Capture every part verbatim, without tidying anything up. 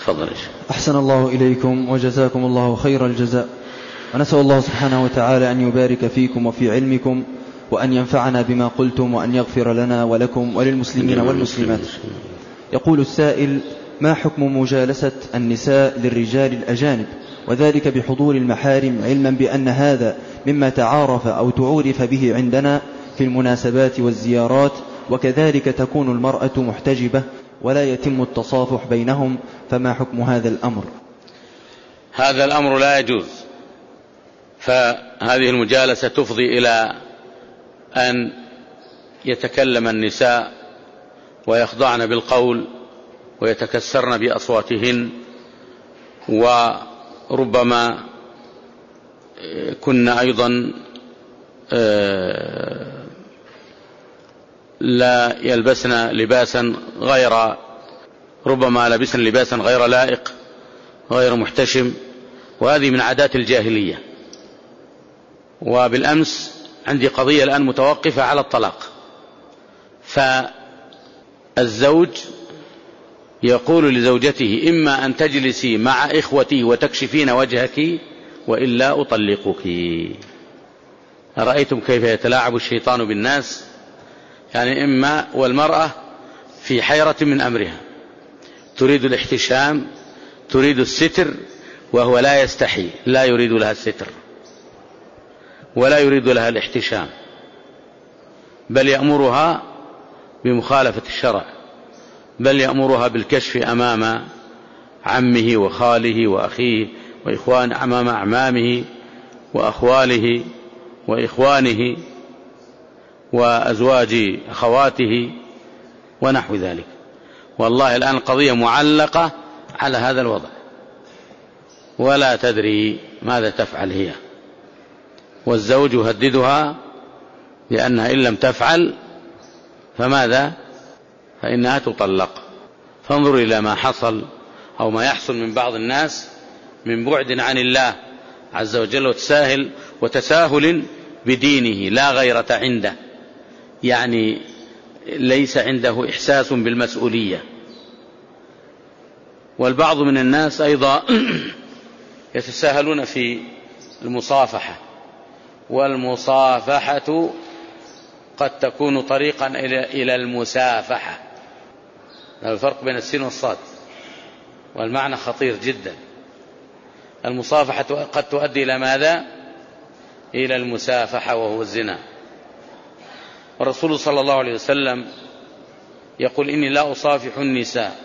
تفضل. أحسن الله إليكم وجزاكم الله خير الجزاء، ونسأل الله سبحانه وتعالى أن يبارك فيكم وفي علمكم، وأن ينفعنا بما قلتم، وأن يغفر لنا ولكم وللمسلمين والمسلمات. يقول السائل: ما حكم مجالسة النساء للرجال الأجانب، وذلك بحضور المحارم، علما بأن هذا مما تعارف أو تعورف به عندنا في المناسبات والزيارات، وكذلك تكون المرأة محتجبة ولا يتم التصافح بينهم، فما حكم هذا الأمر؟ هذا الأمر لا يجوز، فهذه المجالسة تفضي إلى أن يتكلم النساء ويخضعن بالقول ويتكسرن بأصواتهن، وربما كنا أيضا لا يلبسن لباسا غير ربما لبسن لباسا غير لائق غير محتشم، وهذه من عادات الجاهلية. وبالأمس عندي قضية الآن متوقفة على الطلاق، فالزوج يقول لزوجته: إما أن تجلسي مع إخوتي وتكشفين وجهك وإلا أطلقك. أرأيتم كيف يتلاعب الشيطان بالناس؟ يعني إما، والمرأة في حيرة من أمرها، تريد الاحتشام، تريد الستر، وهو لا يستحي، لا يريد لها الستر ولا يريد لها الاحتشام، بل يأمرها بمخالفة الشرع، بل يأمرها بالكشف أمام عمه وخاله وأخيه وإخوان أمام أعمامه وأخواله وإخوانه وأزواج أخواته ونحو ذلك. والله الآن القضية معلقة على هذا الوضع، ولا تدري ماذا تفعل هي، والزوج يهددها لأنها إن لم تفعل فماذا؟ فإنها تطلق. فانظر إلى ما حصل أو ما يحصل من بعض الناس من بعد عن الله عز وجل وتساهل وتساهل بدينه، لا غيرة عنده، يعني ليس عنده إحساس بالمسؤولية. والبعض من الناس أيضا يتساهلون في المصافحة، والمصافحة قد تكون طريقا إلى المسافحة. الفرق بين السين والصاد، والمعنى خطير جدا. المصافحة قد تؤدي إلى ماذا؟ إلى المسافحة، وهو الزنا. والرسول صلى الله عليه وسلم يقول: إني لا أصافح النساء،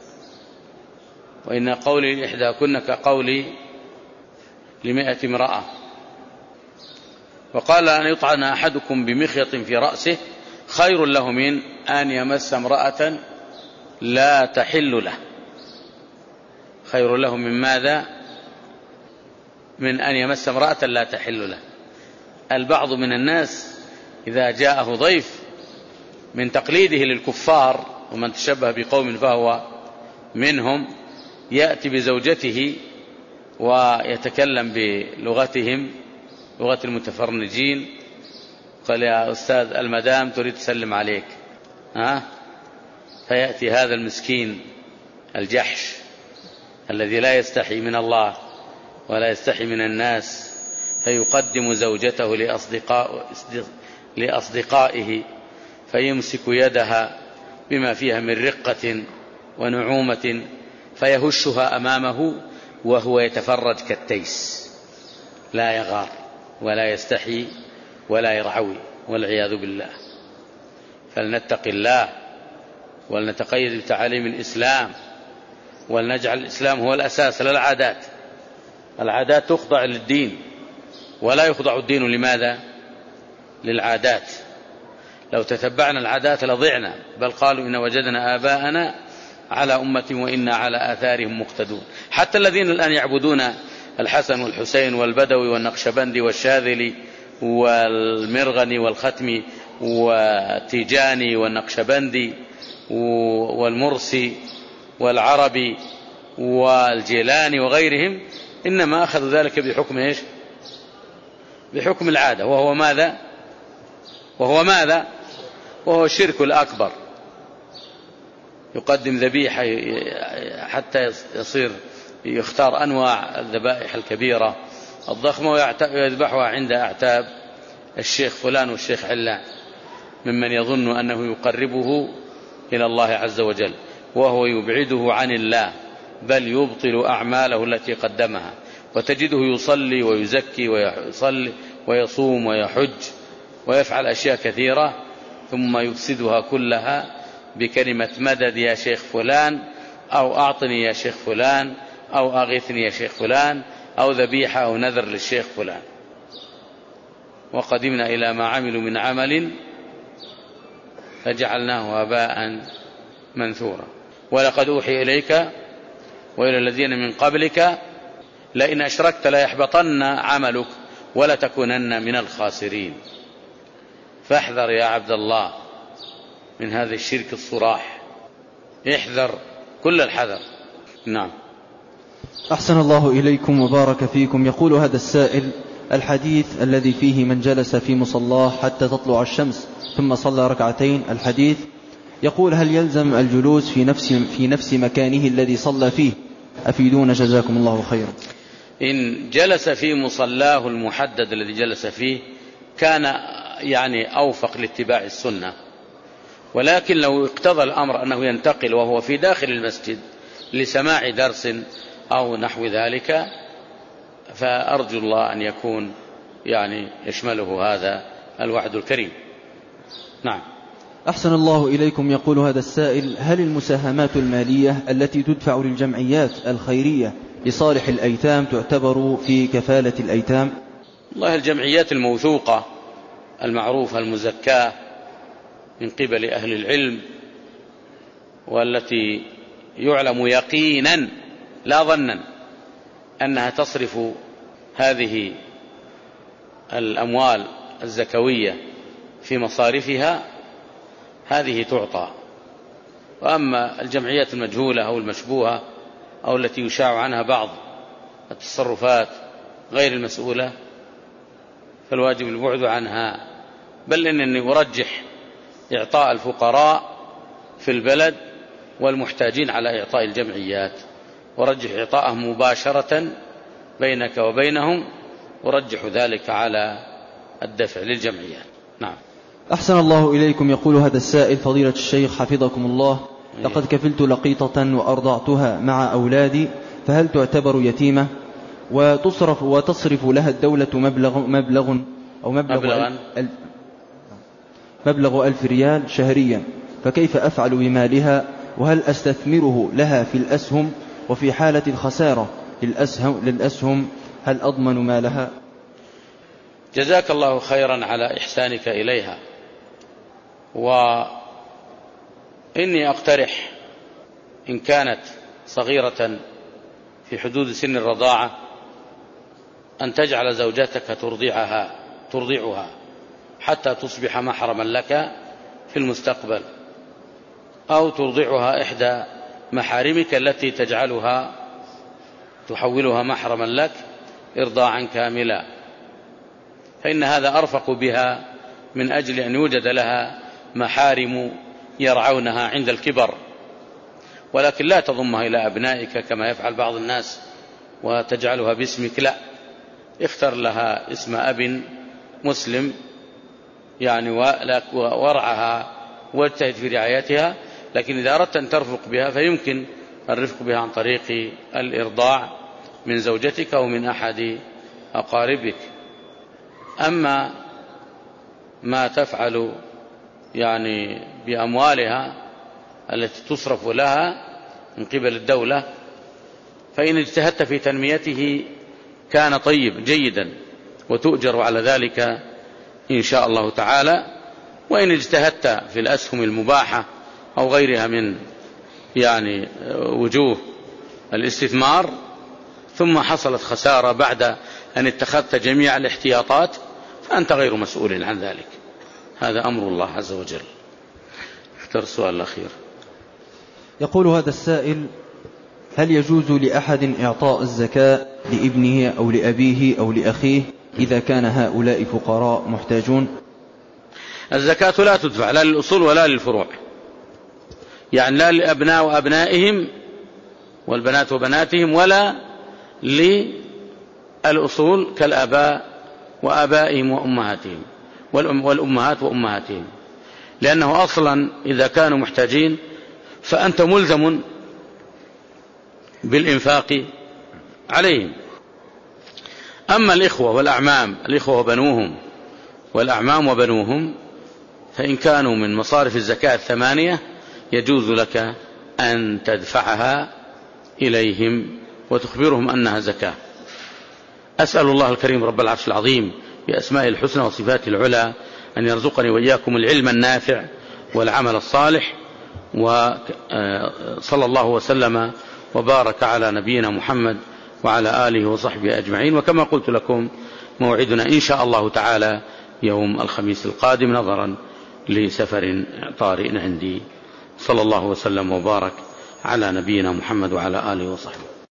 وإن قولي لإحداكن كقولي لمائة امرأة. وقال: أن يطعن أحدكم بمخيط في رأسه خير له من أن يمس امرأة لا تحل له. خير له من ماذا؟ من أن يمس امرأة لا تحل له. البعض من الناس إذا جاءه ضيف من تقليده للكفار ومن تشبه بقوم فهو منهم، يأتي بزوجته ويتكلم بلغتهم، لغة المتفرنجين، قال: يا أستاذ المدام تريد تسلم عليك، ها؟ فيأتي هذا المسكين الجحش الذي لا يستحي من الله ولا يستحي من الناس، فيقدم زوجته لأصدقاء لأصدقائه، فيمسك يدها بما فيها من رقة ونعومة فيهشها أمامه وهو يتفرج كالتيس، لا يغار ولا يستحي ولا يرعوي، والعياذ بالله. فلنتق الله ولنتقيد بتعاليم الإسلام، ولنجعل الإسلام هو الأساس لا العادات. العادات تخضع للدين ولا يخضع الدين لماذا؟ للعادات. لو تتبعنا العادات لضعنا، بل قالوا إن وجدنا آباءنا على أمة وإنا على آثارهم مقتدون. حتى الذين الآن يعبدون الحسن والحسين والبدوي والنقشبندي والشاذلي والمرغني والختمي والتيجاني والنقشبندي والمرسي والعربي والجيلاني وغيرهم، إنما أخذوا ذلك بحكم إيش؟ بحكم العادة، وهو ماذا؟ وهو ماذا؟ وهو الشرك الأكبر. يقدم ذبيحة حتى يصير يختار أنواع الذبائح الكبيرة الضخمة ويذبحها عند أعتاب الشيخ فلان والشيخ علان ممن يظن أنه يقربه إلى الله عز وجل وهو يبعده عن الله، بل يبطل أعماله التي قدمها. وتجده يصلي ويزكي ويصلي ويصوم ويحج ويفعل أشياء كثيرة ثم يفسدها كلها بكلمة مدد يا شيخ فلان، أو أعطني يا شيخ فلان، أو أغثني يا شيخ فلان، أو ذبيحة أو نذر للشيخ فلان. وقدمنا إلى ما عملوا من عمل فجعلناه هباء منثورا. ولقد أوحي إليك وإلى الذين من قبلك لئن أشركت ليحبطن عملك ولتكونن من الخاسرين. فاحذر يا عبد الله من هذا الشرك الصراح، احذر كل الحذر. نعم. أحسن الله إليكم وبارك فيكم. يقول هذا السائل: الحديث الذي فيه من جلس في مصلاه حتى تطلع الشمس ثم صلى ركعتين، الحديث يقول هل يلزم الجلوس في نفس, في نفس مكانه الذي صلى فيه؟ أفيدون جزاكم الله خيرا. إن جلس في مصلاه المحدد الذي جلس فيه كان يعني أوفق لاتباع السنة، ولكن لو اقتضى الأمر أنه ينتقل وهو في داخل المسجد لسماع درس أو نحو ذلك فأرجو الله أن يكون يعني يشمله هذا الوعد الكريم. نعم. أحسن الله إليكم. يقول هذا السائل: هل المساهمات المالية التي تدفع للجمعيات الخيرية لصالح الأيتام تعتبر في كفالة الأيتام؟ والله الجمعيات الموثوقة المعروفة المزكاة من قبل أهل العلم والتي يعلم يقينا لا ظنا أنها تصرف هذه الأموال الزكوية في مصارفها هذه تعطى. وأما الجمعيات المجهولة أو المشبوهة أو التي يشاع عنها بعض التصرفات غير المسؤولة فالواجب البعد عنها، بل إنني أرجح إعطاء الفقراء في البلد والمحتاجين على إعطاء الجمعيات، ورجح إعطاءهم مباشرة بينك وبينهم، ورجح ذلك على الدفع للجمعيات. نعم. أحسن الله إليكم. يقول هذا السائل: فضيلة الشيخ حفظكم الله، لقد كفلت لقيطة وأرضعتها مع أولادي، فهل تعتبر يتيمة؟ وتصرف وتصرف لها الدولة مبلغ مبلغ أو مبلغ ألف, مبلغ ألف ريال شهريا، فكيف أفعل بمالها؟ وهل أستثمره لها في الأسهم؟ وفي حالة الخسارة للأسهم, للأسهم هل أضمن مالها؟ جزاك الله خيرا على إحسانك إليها. وإني أقترح إن كانت صغيرة في حدود سن الرضاعة أن تجعل زوجتك ترضعها ترضعها حتى تصبح محرما لك في المستقبل، أو ترضعها إحدى محارمك التي تجعلها تحولها محرما لك إرضاعا كاملا، فإن هذا أرفق بها من أجل أن يوجد لها محارم يرعونها عند الكبر. ولكن لا تضمها إلى أبنائك كما يفعل بعض الناس وتجعلها باسمك، لا، اختر لها اسم أب مسلم يعني ورعها واجتهد في رعايتها. لكن إذا أردت أن ترفق بها فيمكن الرفق بها عن طريق الإرضاع من زوجتك أو من أحد أقاربك. أما ما تفعل يعني بأموالها التي تصرف لها من قبل الدولة فإن اجتهدت في تنميته كان طيب جيدا وتؤجر على ذلك إن شاء الله تعالى. وإن اجتهدت في الأسهم المباحة أو غيرها من يعني وجوه الاستثمار ثم حصلت خسارة بعد أن اتخذت جميع الاحتياطات فأنت غير مسؤول عن ذلك، هذا أمر الله عز وجل. اختر السؤال الأخير. يقول هذا السائل: هل يجوز لأحد إعطاء الزكاة لابنه أو لأبيه أو لأخيه إذا كان هؤلاء فقراء محتاجون؟ الزكاة لا تدفع لا للأصول ولا للفروع، يعني لا للأبناء وأبنائهم والبنات وبناتهم، ولا للأصول كالآباء وآبائهم وأمهاتهم والأمهات وأمهاتهم، لأنه أصلا إذا كانوا محتاجين فأنت ملزم بالإنفاق عليهم. أما الإخوة والأعمام، الإخوة وبنوهم والأعمام وبنوهم، فإن كانوا من مصارف الزكاة الثمانية يجوز لك أن تدفعها إليهم وتخبرهم أنها زكاة. أسأل الله الكريم رب العرش العظيم بأسمائه الحسنى وصفاته العلى أن يرزقني وإياكم العلم النافع والعمل الصالح، وصلى الله وسلم وبارك على نبينا محمد وعلى آله وصحبه أجمعين. وكما قلت لكم موعدنا إن شاء الله تعالى يوم الخميس القادم نظرا لسفر طارئ عندي. صلى الله وسلم وبارك على نبينا محمد وعلى آله وصحبه.